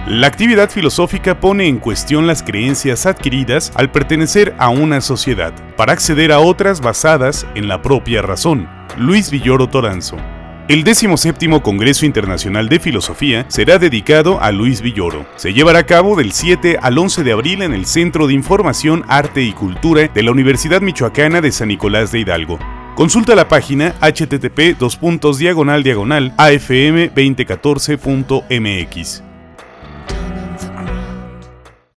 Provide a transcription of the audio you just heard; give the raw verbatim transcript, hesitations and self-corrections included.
La actividad filosófica pone en cuestión las creencias adquiridas al pertenecer a una sociedad, para acceder a otras basadas en la propia razón. Luis Villoro Toranzo. El decimoséptimo Congreso Internacional de Filosofía será dedicado a Luis Villoro. Se llevará a cabo del siete al once de abril en el Centro de Información, Arte y Cultura de la Universidad Michoacana de San Nicolás de Hidalgo. Consulta la página h t t p dos puntos diagonal diagonal a f m dos mil catorce punto m x.